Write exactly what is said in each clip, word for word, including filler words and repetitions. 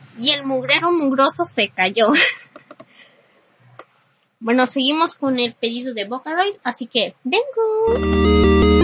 y el mugrero mugroso se cayó. Bueno, seguimos con el pedido de Vocaloid, así que vengo.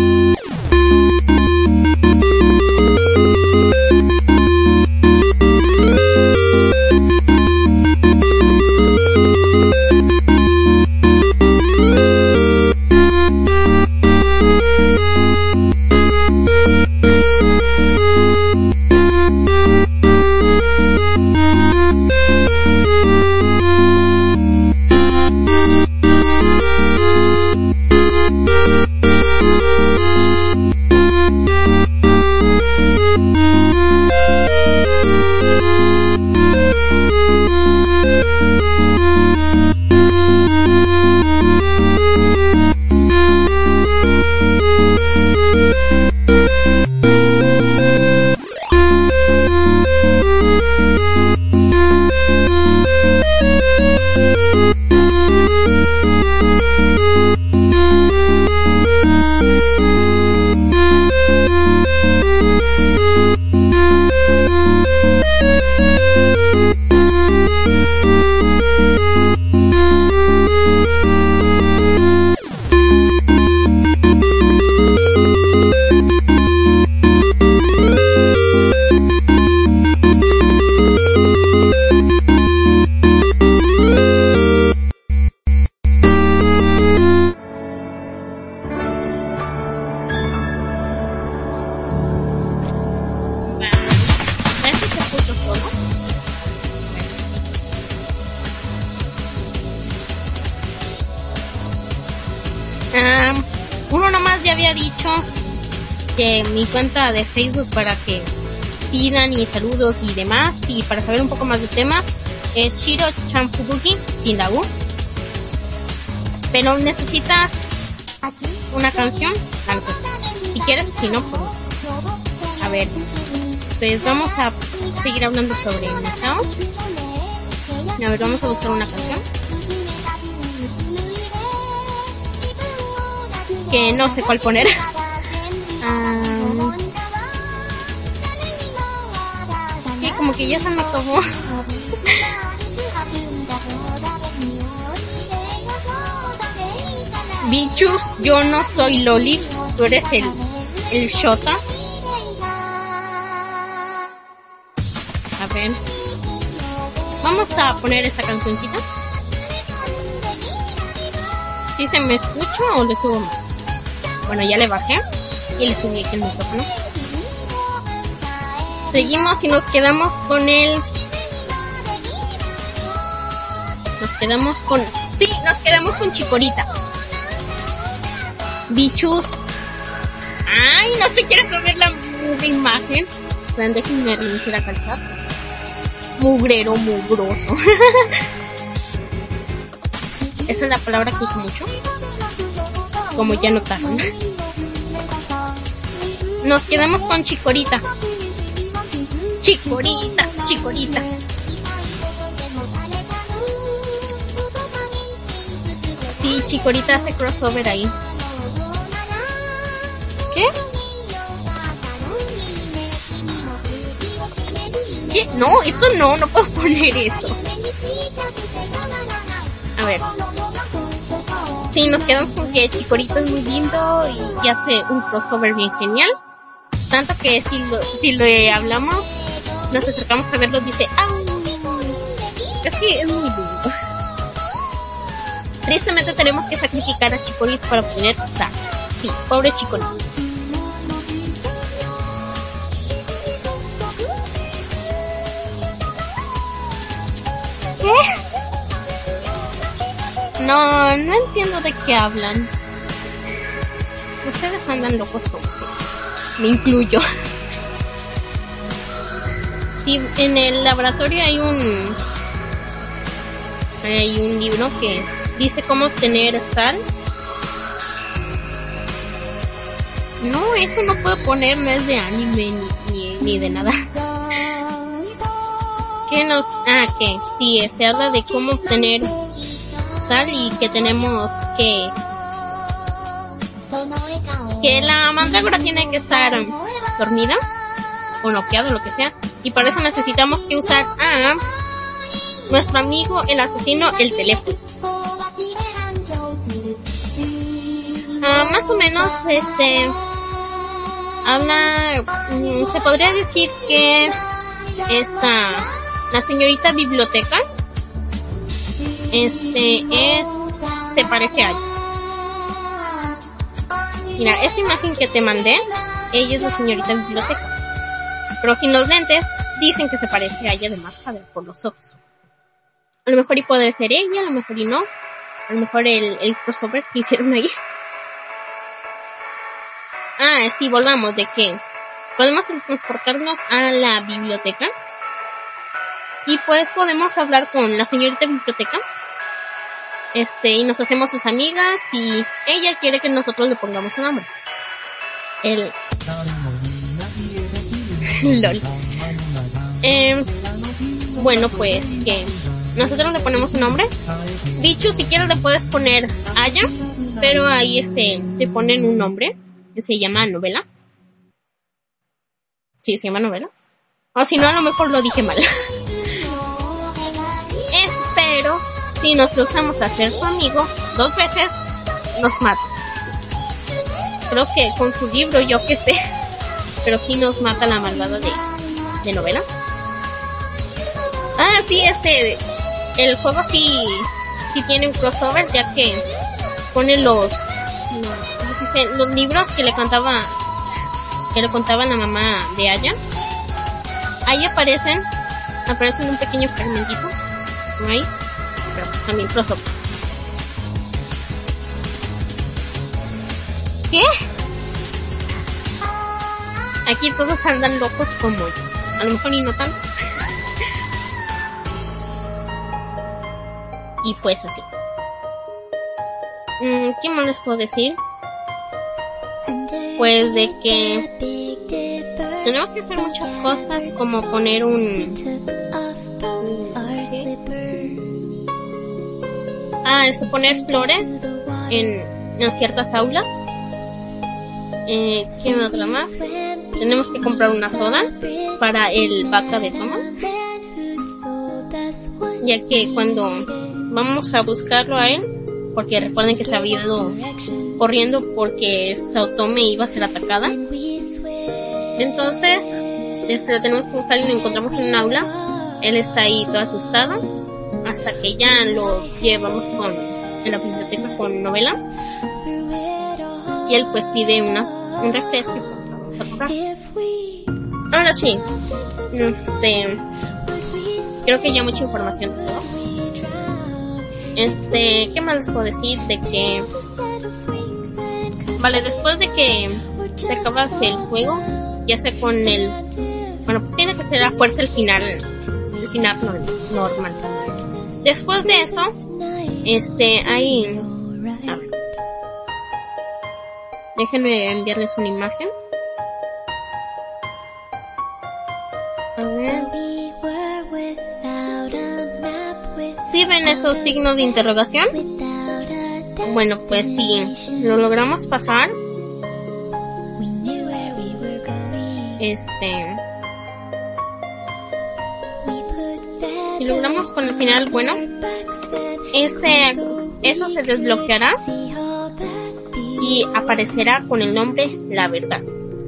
Um, uno nomás ya había dicho que mi cuenta de Facebook para que pidan y saludos y demás, y para saber un poco más del tema es Shiro Chanfubuki sin la U. Pero necesitas una canción, ah, no sé. Si quieres, si no, pues a ver, pues vamos a seguir hablando sobre Misao. A ver, vamos a buscar una canción que no sé cuál poner. um, y como que ya se me acabó. Bichus, yo no soy Loli, tú eres el, el Shota. A ver, vamos a poner esa cancioncita. ¿Sí se me escucha o le subo más? Bueno, ya le bajé y le subí aquí el micrófono. Seguimos y nos quedamos con el... Nos quedamos con... Sí, nos quedamos con Chikorita. Bichus. Ay, no se quiere subir la, la imagen. Esperen, déjenme reiniciar acá el chat. Mugrero, mugroso. Esa es la palabra que uso mucho, como ya notaron. Nos quedamos con Chikorita. Chikorita, Chikorita. Sí, Chikorita hace crossover ahí. ¿Qué? ¿Qué? No, eso no, no puedo poner eso. A ver. Sí, nos quedamos con que Chikorita es muy lindo y hace un crossover bien genial. Tanto que si lo, si le hablamos, nos acercamos a verlo, dice, ¡ah! Es que es muy lindo. Tristemente tenemos que sacrificar a Chikorita para obtener Zack. Sí, pobre Chikorita. ¿Qué? No, no entiendo de qué hablan. Ustedes andan locos como siempre. Me incluyo. Sí, en el laboratorio hay un... Hay un libro que dice cómo obtener sal. No, eso no puedo poner, no es de anime ni, ni, ni de nada. ¿Qué nos...? Ah, que sí, se habla de cómo obtener sal y que tenemos que... Que la mandrágora tiene que estar dormida o noqueado, lo que sea, y para eso necesitamos que usar a nuestro amigo el asesino el teléfono. Uh, más o menos, este, habla, um, se podría decir que esta, la señorita biblioteca, este, es, se parece a ella. Mira, esa imagen que te mandé, ella es la señorita biblioteca. Pero sin los lentes, dicen que se parece a ella de más, a ver, por los ojos. A lo mejor y puede ser ella, a lo mejor y no. A lo mejor el, el crossover que hicieron ahí. Ah, sí, volvamos, de que podemos transportarnos a la biblioteca. Y pues podemos hablar con la señorita biblioteca. Este, y nos hacemos sus amigas y ella quiere que nosotros le pongamos un nombre. El... LOL. Eh, bueno, pues que nosotros le ponemos un nombre. Dicho, si quieres le puedes poner Aya, pero ahí este, te ponen un nombre que se llama Novela. Sí, se llama Novela. O si no, a lo mejor lo dije mal. Espero, si nos lo usamos a ser su amigo dos veces, nos mata. Creo que con su libro, yo qué sé. Pero sí nos mata la malvada de, de Novela. Ah, sí, este, el juego sí, sí tiene un crossover, ya que pone los, ¿cómo se dice? Los libros que le contaba, que le contaba la mamá de Aya. Ahí aparecen, aparecen un pequeño fragmentito, ¿no? Ahí, pero pues también crossover. ¿Qué? Aquí todos andan locos como yo. A lo mejor ni no tanto. Y pues así. ¿Qué más les puedo decir? Pues de que tenemos que hacer muchas cosas, como poner un... ¿qué? Ah, es poner flores en, en ciertas aulas. Eh, ¿qué otra más? Tenemos que comprar una soda para el vaca de toma, ya que cuando vamos a buscarlo a él, porque recuerden que se había ido corriendo porque Saotome iba a ser atacada, entonces este, lo tenemos que buscar y lo encontramos en un aula. Él está ahí todo asustado hasta que ya lo llevamos con en la biblioteca con Novela y él pues pide unas, un refresco y pues vamos a comprar. Ahora sí, este, creo que ya mucha información de todo. Este, ¿qué más les puedo decir? De que, vale, después de que te acabas el juego, ya sea con el, bueno, pues tiene que ser a fuerza el final, el final normal. Después de eso, este, hay, a ver, déjenme enviarles una imagen. A ver. ¿Sí ven esos signos de interrogación? Bueno, pues si lo logramos pasar, este, si logramos con el final, bueno, ese, eso se desbloqueará y aparecerá con el nombre La Verdad.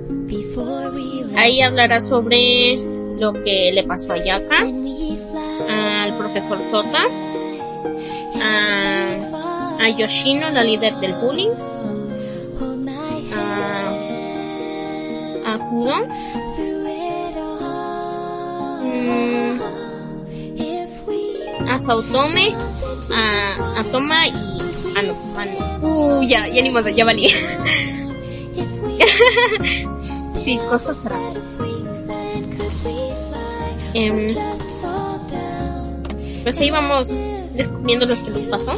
Ahí hablará sobre lo que le pasó a Yaka, al profesor Sota, a, a Yoshino, la líder del bullying, a, a Kudo, mmm, a Saotome, a, a Toma y a no, a no. Uh, ya, ya ni modo, ya valí. Sí, cosas raras. Um, pues ahí vamos descubriendo lo que les pasó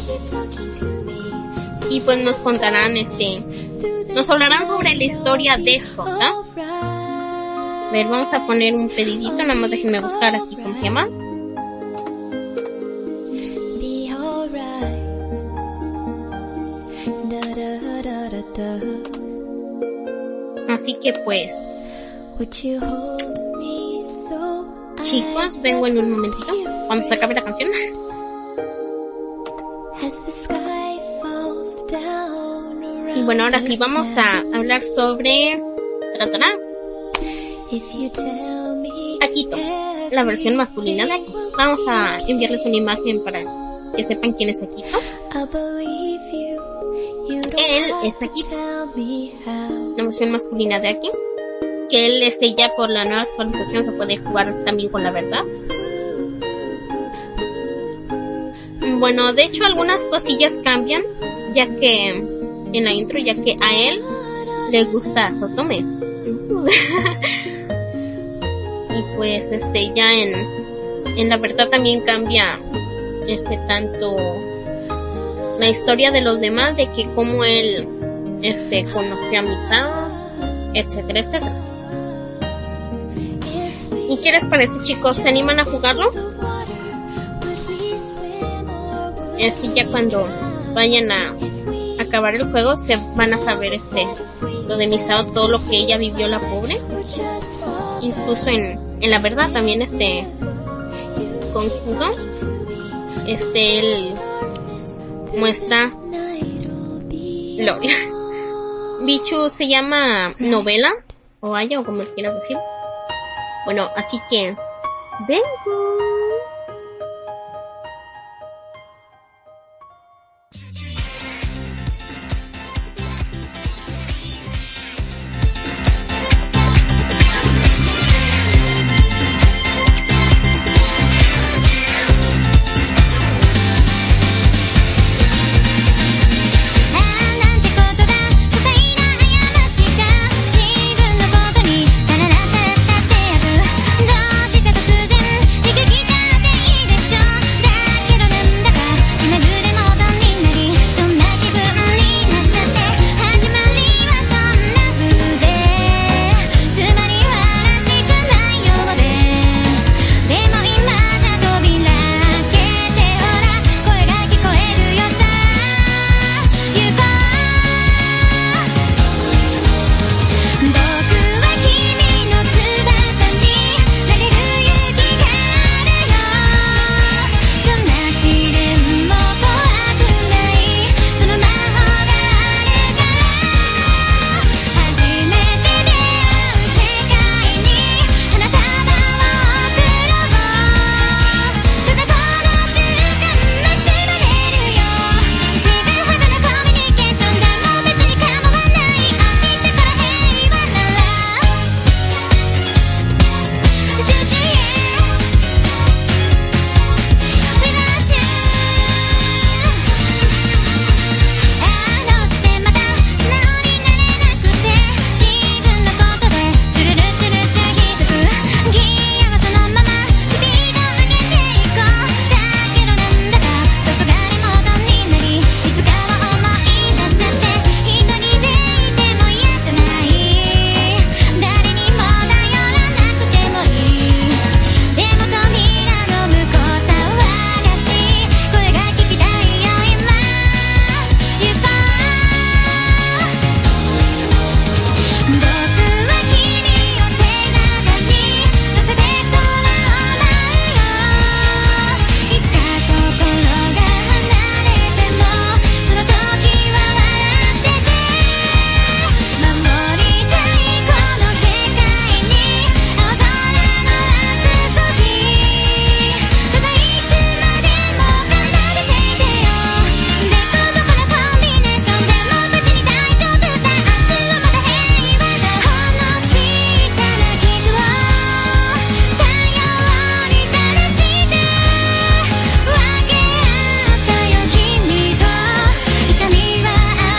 y pues nos contarán, este, nos hablarán sobre la historia de Sota. A ver, vamos a poner un pedidito, nada más déjenme buscar aquí cómo se llama. Así que pues chicos, vengo en un momentito, cuando se acabe la canción. Y bueno, ahora sí vamos a hablar sobre tratará Akito, la versión masculina de Akito. Vamos a enviarles una imagen para que sepan quién es Akito. Él es Akito, la versión masculina de Aki. Que él, este, ya por la nueva actualización se puede jugar también con la verdad. Bueno, de hecho algunas cosillas cambian, ya que en la intro, ya que a él le gusta Sotome. Y pues este ya en en la verdad también cambia este tanto la historia de los demás, de que cómo él este conoció a Misao, etcétera, etcétera. ¿Y qué les parece, chicos? ¿Se animan a jugarlo? Este ya cuando vayan a acabar el juego se van a saber este lo de Misao, todo lo que ella vivió, la pobre. Incluso en en la verdad también este con Kudo este él muestra LOL. Bichu se llama novela o haya o como le quieras decir. Bueno, así que vengo.